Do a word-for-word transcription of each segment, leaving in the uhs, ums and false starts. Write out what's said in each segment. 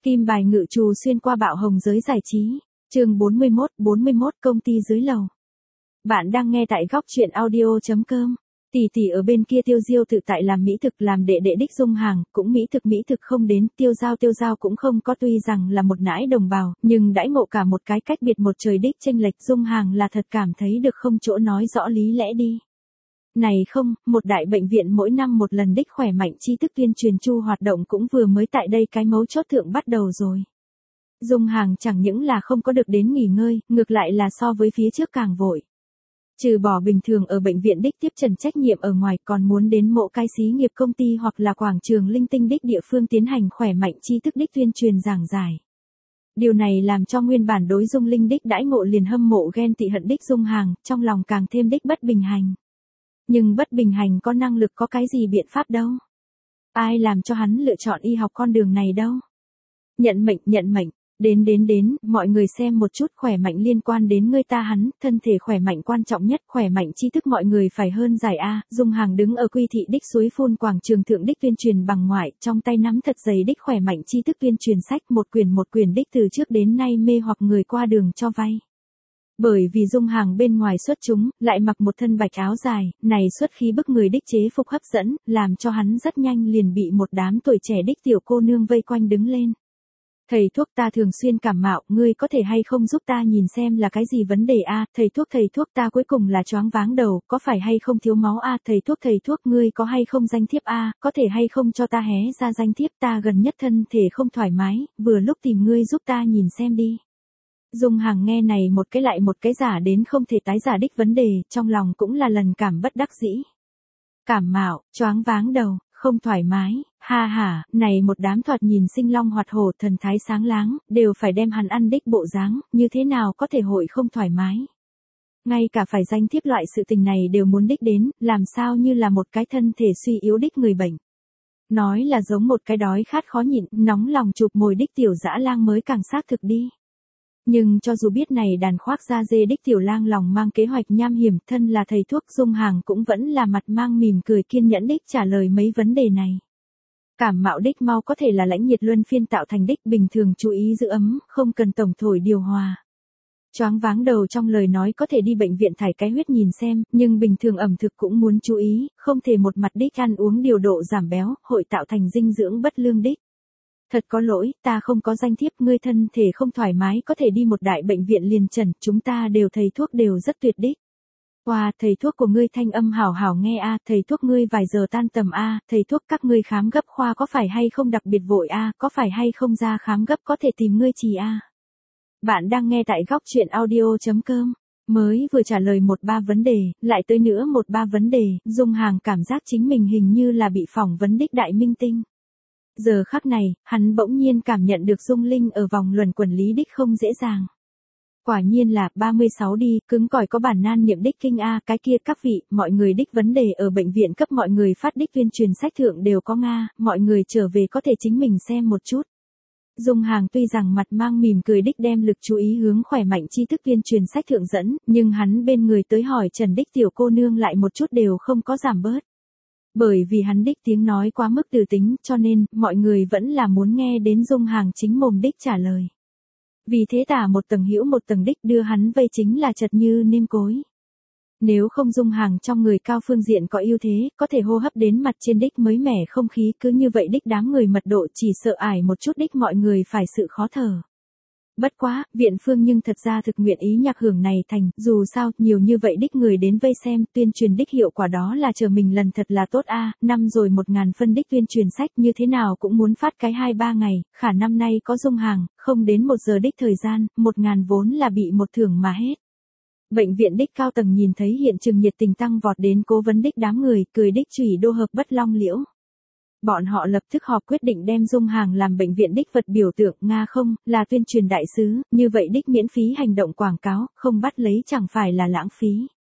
Kim bài ngự trù xuyên qua bạo hồng giới giải trí. Chương bốn mươi mốt, bốn mươi mốt công ty dưới lầu. Bạn đang nghe tại góc truyện audio chấm com. Tỷ tỷ ở bên kia Tiêu Diêu tự tại làm mỹ thực, làm đệ đệ đích Dung Hàng, cũng mỹ thực mỹ thực không đến, Tiêu Giao Tiêu Giao cũng không có, tuy rằng là một nãi đồng bào, nhưng đãi ngộ cả một cái cách biệt một trời đích chênh lệch, Dung Hàng là thật cảm thấy được không chỗ nói rõ lý lẽ đi. Này không, một đại bệnh viện mỗi năm một lần đích khỏe mạnh tri thức tuyên truyền chu hoạt động cũng vừa mới tại đây cái mấu chốt thượng bắt đầu rồi. Dung Hàng chẳng những là không có được đến nghỉ ngơi, ngược lại là so với phía trước càng vội. Trừ bỏ bình thường ở bệnh viện đích tiếp trần trách nhiệm ở ngoài, còn muốn đến mộ cái xí nghiệp công ty hoặc là quảng trường linh tinh đích địa phương tiến hành khỏe mạnh tri thức đích tuyên truyền giảng giải. Điều này làm cho nguyên bản đối Dung Linh đích đãi ngộ liền hâm mộ ghen tị hận đích Dung Hàng, trong lòng càng thêm đích bất bình hành. Nhưng bất bình hành có năng lực có cái gì biện pháp đâu. Ai làm cho hắn lựa chọn y học con đường này đâu. Nhận mệnh, nhận mệnh. Đến đến đến, mọi người xem một chút, khỏe mạnh liên quan đến người ta hắn, thân thể khỏe mạnh quan trọng nhất, khỏe mạnh tri thức mọi người phải hơn giải A. Dung Hàng đứng ở Quy thị đích suối phun quảng trường thượng đích tuyên truyền bằng ngoại, trong tay nắm thật dày đích khỏe mạnh tri thức tuyên truyền sách, một quyển một quyển đích từ trước đến nay mê hoặc người qua đường cho vay. Bởi vì Dung Hàng bên ngoài xuất chúng, lại mặc một thân bạch áo dài, này xuất khí bức người đích chế phục hấp dẫn, làm cho hắn rất nhanh liền bị một đám tuổi trẻ đích tiểu cô nương vây quanh đứng lên. Thầy thuốc, ta thường xuyên cảm mạo, ngươi có thể hay không giúp ta nhìn xem là cái gì vấn đề a? Thầy thuốc, thầy thuốc, ta cuối cùng là choáng váng đầu, có phải hay không thiếu máu a? Thầy thuốc, thầy thuốc, ngươi có hay không danh thiếp a? Có thể hay không cho ta hé ra danh thiếp, ta gần nhất thân thể không thoải mái, vừa lúc tìm ngươi giúp ta nhìn xem đi. Dung Hàng nghe này một cái lại một cái giả đến không thể tái giả đích vấn đề, trong lòng cũng là lần cảm bất đắc dĩ. Cảm mạo, choáng váng đầu, không thoải mái, ha ha, này một đám thoạt nhìn sinh long hoạt hổ, thần thái sáng láng, đều phải đem hắn ăn đích bộ dáng, như thế nào có thể hội không thoải mái. Ngay cả phải danh thiếp loại sự tình này đều muốn đích đến, làm sao như là một cái thân thể suy yếu đích người bệnh. Nói là giống một cái đói khát khó nhịn, nóng lòng chụp mồi đích tiểu dã lang mới càng xác thực đi. Nhưng cho dù biết này đàn khoác da dê đích tiểu lang lòng mang kế hoạch nham hiểm, thân là thầy thuốc, Dung Hàng cũng vẫn là mặt mang mỉm cười kiên nhẫn đích trả lời mấy vấn đề này. Cảm mạo đích mau có thể là lãnh nhiệt luân phiên tạo thành đích, bình thường chú ý giữ ấm, không cần tổng thổi điều hòa. Choáng váng đầu trong lời nói có thể đi bệnh viện thải cái huyết nhìn xem, nhưng bình thường ẩm thực cũng muốn chú ý, không thể một mặt đích ăn uống điều độ giảm béo, hội tạo thành dinh dưỡng bất lương đích. Thật có lỗi, ta không có danh thiếp, ngươi thân thể không thoải mái có thể đi một đại bệnh viện liền trần, chúng ta đều thầy thuốc đều rất tuyệt đích. Wow, thầy thuốc của ngươi thanh âm hảo hảo nghe a, thầy thuốc ngươi vài giờ tan tầm a, thầy thuốc các ngươi khám gấp khoa có phải hay không đặc biệt vội a, có phải hay không ra khám gấp có thể tìm ngươi trì a. Bạn đang nghe tại góc truyện audio chấm com. Mới vừa trả lời một ba vấn đề, lại tới nữa một ba vấn đề, Dung Hàng cảm giác chính mình hình như là bị phỏng vấn đích đại minh tinh. Giờ khắc này, hắn bỗng nhiên cảm nhận được Dung Linh ở vòng luẩn quẩn lý đích không dễ dàng. Quả nhiên là ba mươi sáu đi, cứng cỏi có bản nan niệm đích kinh a, cái kia các vị, mọi người đích vấn đề ở bệnh viện cấp mọi người phát đích tuyên truyền sách thượng đều có nga, mọi người trở về có thể chính mình xem một chút. Dung Hàng tuy rằng mặt mang mỉm cười đích đem lực chú ý hướng khỏe mạnh tri thức tuyên truyền sách thượng dẫn, nhưng hắn bên người tới hỏi Trần đích tiểu cô nương lại một chút đều không có giảm bớt. Bởi vì hắn đích tiếng nói quá mức từ tính, cho nên, mọi người vẫn là muốn nghe đến Dung Hàng chính mồm đích trả lời. Vì thế tả một tầng hữu một tầng đích đưa hắn vây chính là chật như nêm cối. Nếu không Dung Hàng trong người cao phương diện có ưu thế, có thể hô hấp đến mặt trên đích mới mẻ không khí, cứ như vậy đích đám người mật độ chỉ sợ ải một chút đích mọi người phải sự khó thở. Bất quá, viện phương nhưng thật ra thực nguyện ý nhạc hưởng này thành, dù sao, nhiều như vậy đích người đến vây xem, tuyên truyền đích hiệu quả đó là chờ mình lần thật là tốt a, năm rồi một ngàn phân đích tuyên truyền sách như thế nào cũng muốn phát cái hai ba ngày, khả năm nay có Dung Hàng, không đến một giờ đích thời gian, một ngàn vốn là bị một thưởng mà hết. Bệnh viện đích cao tầng nhìn thấy hiện trường nhiệt tình tăng vọt đến cố vấn đích đám người, cười đích chủy đô hợp bất long liễu. Bọn họ lập tức họp quyết định đem Dung Hàng làm bệnh viện đích vật biểu tượng, Nga không, là tuyên truyền đại sứ, như vậy đích miễn phí hành động quảng cáo, không bắt lấy chẳng phải là lãng phí.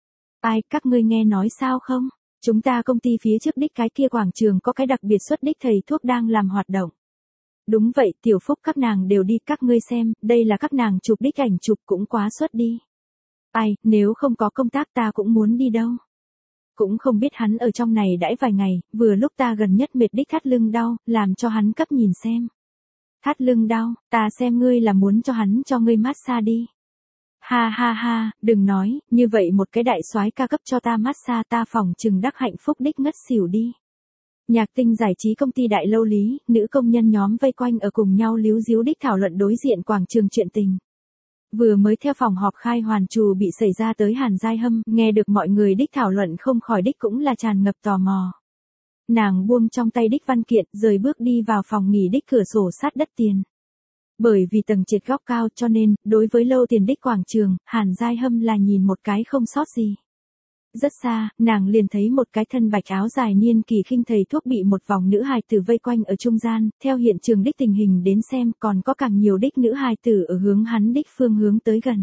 Ai, các ngươi nghe nói sao không? Chúng ta công ty phía trước đích cái kia quảng trường có cái đặc biệt xuất đích thầy thuốc đang làm hoạt động. Đúng vậy, tiểu phúc các nàng đều đi, các ngươi xem, đây là các nàng chụp đích ảnh chụp cũng quá xuất đi. Ai, nếu không có công tác ta cũng muốn đi đâu. Cũng không biết hắn ở trong này đãi vài ngày, vừa lúc ta gần nhất mệt đích thắt lưng đau, làm cho hắn cấp nhìn xem. thắt lưng đau, ta xem ngươi là muốn cho hắn cho ngươi massage đi. Ha ha ha, đừng nói, như vậy một cái đại soái ca cấp cho ta massage ta phòng chừng đắc hạnh phúc đích ngất xỉu đi. Nhạc Tinh giải trí công ty đại lâu lý, nữ công nhân nhóm vây quanh ở cùng nhau líu díu đích thảo luận đối diện quảng trường chuyện tình. Vừa mới theo phòng họp khai hoàn trù bị xảy ra tới Hàn Giai Hâm, nghe được mọi người đích thảo luận không khỏi đích cũng là tràn ngập tò mò. Nàng buông trong tay đích văn kiện, rời bước đi vào phòng nghỉ đích cửa sổ sát đất tiền. Bởi vì tầng trệt góc cao cho nên, đối với lâu tiền đích quảng trường, Hàn Giai Hâm là nhìn một cái không sót gì. Rất xa, nàng liền thấy một cái thân bạch áo dài niên kỳ khinh thầy thuốc bị một vòng nữ hài tử vây quanh ở trung gian, theo hiện trường đích tình hình đến xem còn có càng nhiều đích nữ hài tử ở hướng hắn đích phương hướng tới gần.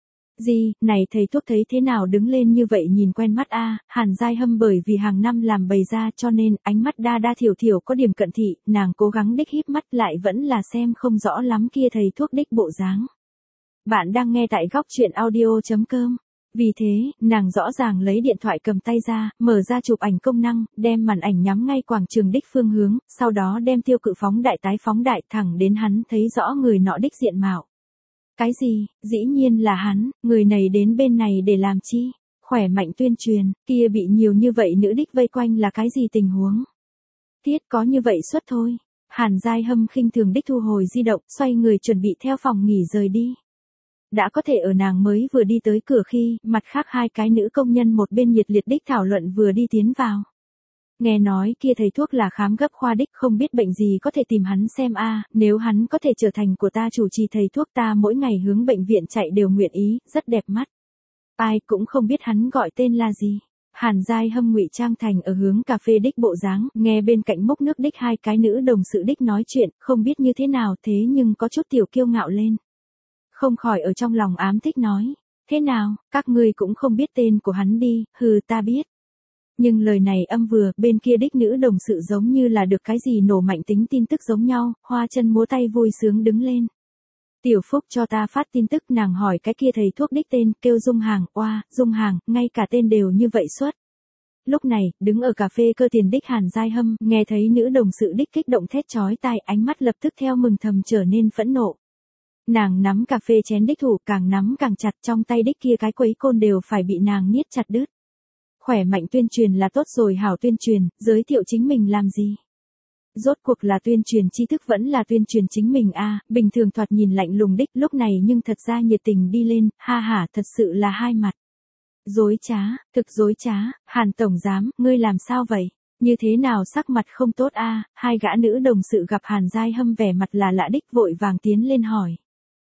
Gì, này thầy thuốc thấy thế nào đứng lên như vậy nhìn quen mắt a. Hàn Giai Hâm bởi vì hàng năm làm bày ra cho nên ánh mắt đa đa thiểu thiểu có điểm cận thị, nàng cố gắng đích híp mắt lại vẫn là xem không rõ lắm kia thầy thuốc đích bộ dáng. Bạn đang nghe tại góc truyện audio chấm com. Vì thế, nàng rõ ràng lấy điện thoại cầm tay ra, mở ra chụp ảnh công năng, đem màn ảnh nhắm ngay quảng trường đích phương hướng, sau đó đem tiêu cự phóng đại tái phóng đại thẳng đến hắn thấy rõ người nọ đích diện mạo. Cái gì, dĩ nhiên là hắn, người này đến bên này để làm chi? Khỏe mạnh tuyên truyền, kia bị nhiều như vậy nữ đích vây quanh là cái gì tình huống? Tiết có như vậy suốt thôi. Hàn Giai Hâm khinh thường đích thu hồi di động, xoay người chuẩn bị theo phòng nghỉ rời đi. Đã có thể ở nàng mới vừa đi tới cửa khi, mặt khác hai cái nữ công nhân một bên nhiệt liệt đích thảo luận vừa đi tiến vào. Nghe nói kia thầy thuốc là khám gấp khoa đích không biết bệnh gì có thể tìm hắn xem a. Nếu hắn có thể trở thành của ta chủ trì thầy thuốc ta mỗi ngày hướng bệnh viện chạy đều nguyện ý, rất đẹp mắt. Ai cũng không biết hắn gọi tên là gì. Hàn Giai Hâm ngụy trang thành ở hướng cà phê đích bộ dáng, nghe bên cạnh múc nước đích hai cái nữ đồng sự đích nói chuyện, không biết như thế nào thế nhưng có chút tiểu kiêu ngạo lên. Không khỏi ở trong lòng ám thích nói, thế nào, các ngươi cũng không biết tên của hắn đi, hừ ta biết. Nhưng lời này âm vừa, bên kia đích nữ đồng sự giống như là được cái gì nổ mạnh tính tin tức giống nhau, hoa chân múa tay vui sướng đứng lên. Tiểu Phúc cho ta phát tin tức nàng hỏi cái kia thầy thuốc đích tên, kêu Dung Hàng, oa, Dung Hàng, ngay cả tên đều như vậy suốt. Lúc này, đứng ở cà phê cơ tiền đích Hàn Giai Hâm, nghe thấy nữ đồng sự đích kích động thét chói tai ánh mắt lập tức theo mừng thầm trở nên phẫn nộ. Nàng nắm cà phê chén đích thủ càng nắm càng chặt trong tay đích kia cái quấy côn đều phải bị nàng niết chặt đứt. Khỏe mạnh tuyên truyền là tốt rồi hảo tuyên truyền, giới thiệu chính mình làm gì? Rốt cuộc là tuyên truyền tri thức vẫn là tuyên truyền chính mình a. À, bình thường thoạt nhìn lạnh lùng đích lúc này nhưng thật ra nhiệt tình đi lên, ha ha thật sự là hai mặt. Dối trá, thực dối trá, Hàn Tổng Giám, ngươi làm sao vậy? Như thế nào sắc mặt không tốt a? À, hai gã nữ đồng sự gặp Hàn Giai Hâm vẻ mặt là lạ đích vội vàng tiến lên hỏi.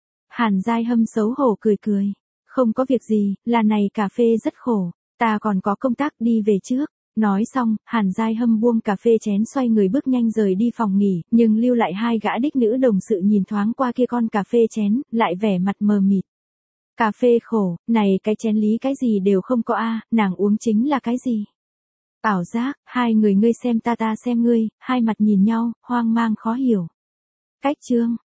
Hàn Giai Hâm xấu hổ cười cười. Không có việc gì, là này cà phê rất khổ, ta còn có công tác đi về trước. Nói xong, Hàn Giai Hâm buông cà phê chén xoay người bước nhanh rời đi phòng nghỉ, nhưng lưu lại hai gã đích nữ đồng sự nhìn thoáng qua kia con cà phê chén, lại vẻ mặt mờ mịt. Cà phê khổ, này cái chén lý cái gì đều không có a, nàng uống chính là cái gì? Ảo giác, hai người ngươi xem ta ta xem ngươi, hai mặt nhìn nhau, hoang mang khó hiểu. Cách chương